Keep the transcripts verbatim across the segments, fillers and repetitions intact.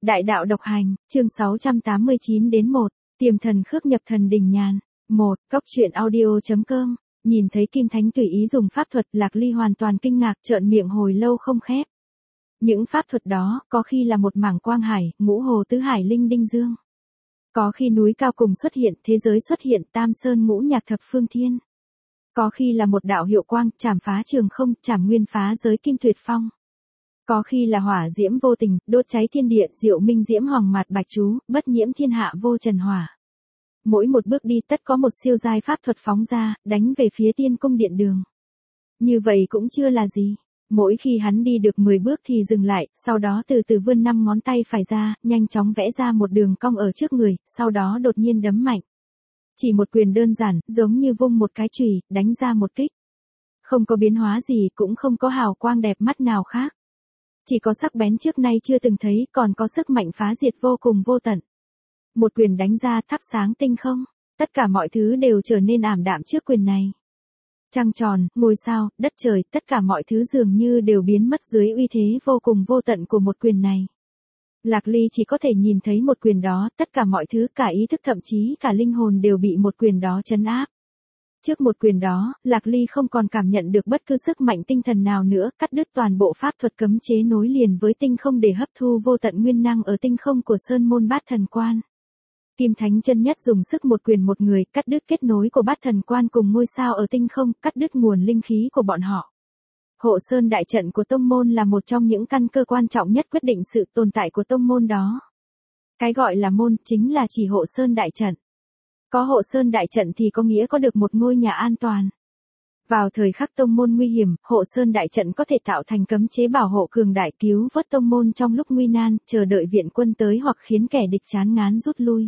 Đại đạo độc hành, chương sáu trăm tám mươi chín đến một, tiềm thần khước nhập thần đình nhàn. một. Cóc truyện audio.com. Nhìn thấy Kim Thánh tùy ý dùng pháp thuật, Lạc Ly hoàn toàn kinh ngạc, trợn miệng hồi lâu không khép. Những pháp thuật đó, có khi là một mảng quang hải, ngũ hồ tứ hải linh đinh dương. Có khi núi cao cùng xuất hiện, thế giới xuất hiện, tam sơn ngũ nhạc thập phương thiên. Có khi là một đạo hiệu quang, chảm phá trường không, chảm nguyên phá giới kim tuyệt phong. Có khi là hỏa diễm vô tình, đốt cháy thiên địa, diệu minh diễm hoàng mạt bạch chú, bất nhiễm thiên hạ vô trần hỏa. Mỗi một bước đi tất có một siêu giai pháp thuật phóng ra, đánh về phía tiên cung điện đường. Như vậy cũng chưa là gì. Mỗi khi hắn đi được mười bước thì dừng lại, sau đó từ từ vươn năm ngón tay phải ra, nhanh chóng vẽ ra một đường cong ở trước người, sau đó đột nhiên đấm mạnh. Chỉ một quyền đơn giản, giống như vung một cái chùy, đánh ra một kích. Không có biến hóa gì, cũng không có hào quang đẹp mắt nào khác. Chỉ có sắc bén trước nay chưa từng thấy, còn có sức mạnh phá diệt vô cùng vô tận. Một quyền đánh ra thắp sáng tinh không, tất cả mọi thứ đều trở nên ảm đạm trước quyền này. Trăng tròn, ngôi sao, đất trời, tất cả mọi thứ dường như đều biến mất dưới uy thế vô cùng vô tận của một quyền này. Lạc Ly chỉ có thể nhìn thấy một quyền đó, tất cả mọi thứ, cả ý thức thậm chí cả linh hồn đều bị một quyền đó trấn áp. Trước một quyền đó, Lạc Ly không còn cảm nhận được bất cứ sức mạnh tinh thần nào nữa, cắt đứt toàn bộ pháp thuật cấm chế nối liền với tinh không để hấp thu vô tận nguyên năng ở tinh không của Sơn Môn Bát Thần Quan. Kim Thánh chân nhất dùng sức một quyền một người, cắt đứt kết nối của Bát Thần Quan cùng ngôi sao ở tinh không, cắt đứt nguồn linh khí của bọn họ. Hộ Sơn đại trận của tông môn là một trong những căn cơ quan trọng nhất quyết định sự tồn tại của tông môn đó. Cái gọi là môn chính là chỉ Hộ Sơn đại trận. Có Hộ Sơn đại trận thì có nghĩa có được một ngôi nhà an toàn. Vào thời khắc tông môn nguy hiểm, Hộ Sơn đại trận có thể tạo thành cấm chế bảo hộ cường đại, cứu vớt tông môn trong lúc nguy nan, chờ đợi viện quân tới hoặc khiến kẻ địch chán ngán rút lui.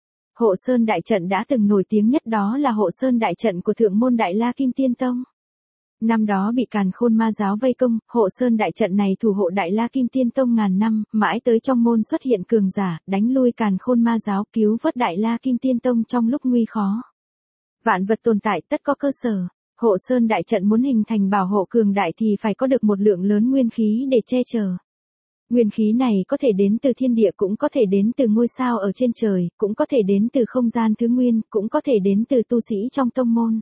Hộ Sơn đại trận đã từng nổi tiếng nhất đó là Hộ Sơn đại trận của Thượng môn Đại La Kim Tiên Tông. Năm đó bị Càn Khôn Ma giáo vây công, Hộ Sơn đại trận này thủ hộ Đại La Kim Tiên Tông ngàn năm, mãi tới trong môn xuất hiện cường giả, đánh lui Càn Khôn Ma giáo, cứu vớt Đại La Kim Tiên Tông trong lúc nguy khó. Vạn vật tồn tại tất có cơ sở, Hộ Sơn đại trận muốn hình thành bảo hộ cường đại thì phải có được một lượng lớn nguyên khí để che chở. Nguyên khí này có thể đến từ thiên địa, cũng có thể đến từ ngôi sao ở trên trời, cũng có thể đến từ không gian thứ nguyên, cũng có thể đến từ tu sĩ trong tông môn.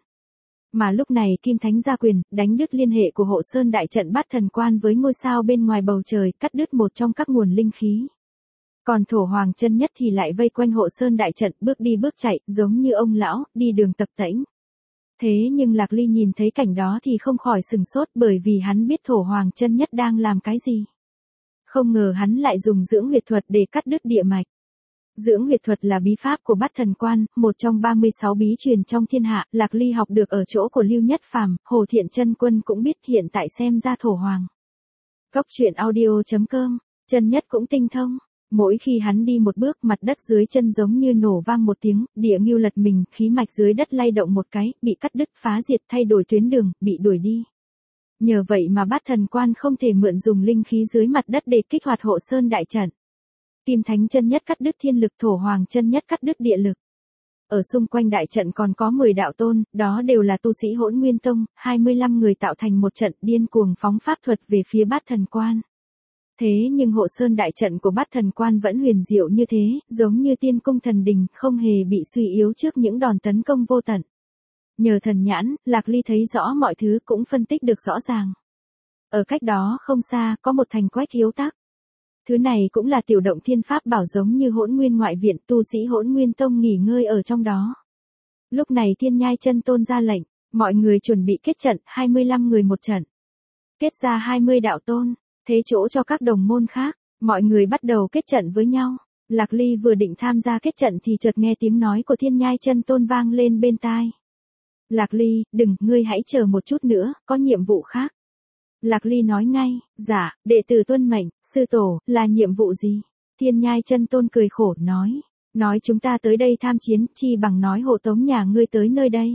Mà lúc này Kim Thánh ra quyền, đánh đứt liên hệ của Hộ Sơn đại trận Bát Thần Quan với ngôi sao bên ngoài bầu trời, cắt đứt một trong các nguồn linh khí. Còn Thổ Hoàng chân nhất thì lại vây quanh Hộ Sơn đại trận, bước đi bước chạy, giống như ông lão, đi đường tập tễnh. Thế nhưng Lạc Ly nhìn thấy cảnh đó thì không khỏi sừng sốt, bởi vì hắn biết Thổ Hoàng chân nhất đang làm cái gì. Không ngờ hắn lại dùng dưỡng huyệt thuật để cắt đứt địa mạch. Dưỡng huyệt thuật là bí pháp của Bát Thần Quan, một trong ba mươi sáu bí truyền trong thiên hạ, Lạc Ly học được ở chỗ của Lưu Nhất Phàm, Hồ Thiện Chân Quân cũng biết, hiện tại xem ra Thổ Hoàng. Cóc truyện audio.com, chân nhất cũng tinh thông. Mỗi khi hắn đi một bước, mặt đất dưới chân giống như nổ vang một tiếng, địa ngưu lật mình, khí mạch dưới đất lay động một cái, bị cắt đứt, phá diệt, thay đổi tuyến đường, bị đuổi đi. Nhờ vậy mà Bát Thần Quan không thể mượn dùng linh khí dưới mặt đất để kích hoạt Hộ Sơn đại trận. Kim Thánh chân nhất cắt đứt thiên lực, Thổ Hoàng chân nhất cắt đứt địa lực. Ở xung quanh đại trận còn có mười đạo tôn, đó đều là tu sĩ Hỗn Nguyên Tông, hai mươi lăm người tạo thành một trận, điên cuồng phóng pháp thuật về phía Bát Thần Quan. Thế nhưng Hộ Sơn đại trận của Bát Thần Quan vẫn huyền diệu như thế, giống như tiên cung thần đình, không hề bị suy yếu trước những đòn tấn công vô tận. Nhờ thần nhãn, Lạc Ly thấy rõ mọi thứ, cũng phân tích được rõ ràng. Ở cách đó không xa, có một thành quách hiếu tắc. Thứ này cũng là tiểu động thiên pháp bảo, giống như Hỗn Nguyên ngoại viện, tu sĩ Hỗn Nguyên Tông nghỉ ngơi ở trong đó. Lúc này Thiên Nhai Chân Tôn ra lệnh, mọi người chuẩn bị kết trận, hai mươi lăm người một trận. Kết ra hai mươi đạo tôn, thế chỗ cho các đồng môn khác, mọi người bắt đầu kết trận với nhau. Lạc Ly vừa định tham gia kết trận thì chợt nghe tiếng nói của Thiên Nhai Chân Tôn vang lên bên tai. Lạc Ly, đừng, ngươi hãy chờ một chút nữa, có nhiệm vụ khác. Lạc Ly nói ngay, dạ, đệ tử tuân mệnh, sư tổ, là nhiệm vụ gì? Thiên Nhai Chân Tôn cười khổ, nói, nói chúng ta tới đây tham chiến, chi bằng nói hộ tống nhà ngươi tới nơi đây.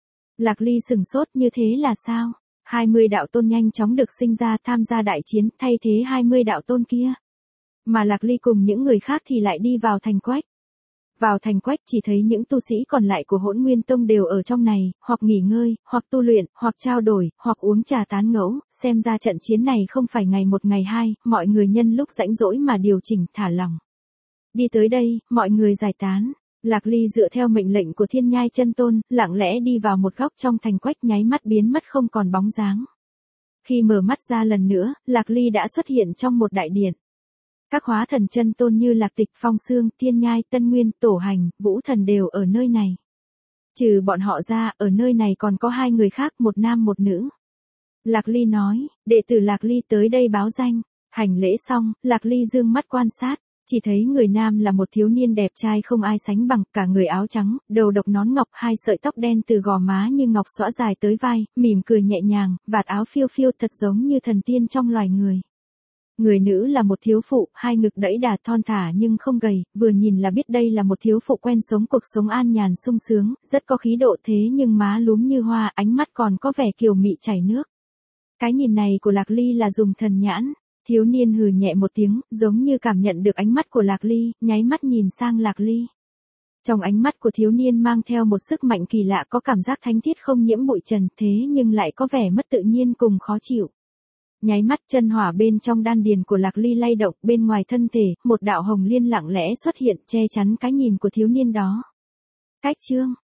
Lạc Ly sừng sốt, như thế là sao? hai mươi đạo tôn nhanh chóng được sinh ra tham gia đại chiến, thay thế hai mươi đạo tôn kia. Mà Lạc Ly cùng những người khác thì lại đi vào thành quách. Vào thành quách chỉ thấy những tu sĩ còn lại của Hỗn Nguyên Tông đều ở trong này, hoặc nghỉ ngơi, hoặc tu luyện, hoặc trao đổi, hoặc uống trà tán ngẫu, xem ra trận chiến này không phải ngày một ngày hai, mọi người nhân lúc rảnh rỗi mà điều chỉnh thả lỏng. Đi tới đây, mọi người giải tán. Lạc Ly dựa theo mệnh lệnh của Thiên Nhai Chân Tôn, lặng lẽ đi vào một góc trong thành quách, nháy mắt biến mất không còn bóng dáng. Khi mở mắt ra lần nữa, Lạc Ly đã xuất hiện trong một đại điện. Các hóa thần chân tôn như Lạc Tịch, Phong Xương, Thiên Nhai, Tân Nguyên, Tổ Hành, Vũ Thần đều ở nơi này. Trừ bọn họ ra, ở nơi này còn có hai người khác, một nam một nữ. Lạc Ly nói, đệ tử Lạc Ly tới đây báo danh. Hành lễ xong, Lạc Ly dương mắt quan sát, chỉ thấy người nam là một thiếu niên đẹp trai không ai sánh bằng, cả người áo trắng, đầu độc nón ngọc, hai sợi tóc đen từ gò má như ngọc xõa dài tới vai, mỉm cười nhẹ nhàng, vạt áo phiêu phiêu thật giống như thần tiên trong loài người. Người nữ là một thiếu phụ, hai ngực đẫy đà thon thả nhưng không gầy, vừa nhìn là biết đây là một thiếu phụ quen sống cuộc sống an nhàn sung sướng, rất có khí độ thế nhưng má lúm như hoa, ánh mắt còn có vẻ kiều mị chảy nước. Cái nhìn này của Lạc Ly là dùng thần nhãn. Thiếu niên hừ nhẹ một tiếng, giống như cảm nhận được ánh mắt của Lạc Ly, nháy mắt nhìn sang Lạc Ly. Trong ánh mắt của thiếu niên mang theo một sức mạnh kỳ lạ, có cảm giác thánh thiết không nhiễm bụi trần, thế nhưng lại có vẻ mất tự nhiên cùng khó chịu. Nháy mắt chân hỏa bên trong đan điền của Lạc Ly lay động, bên ngoài thân thể, một đạo hồng liên lặng lẽ xuất hiện che chắn cái nhìn của thiếu niên đó. Cách chương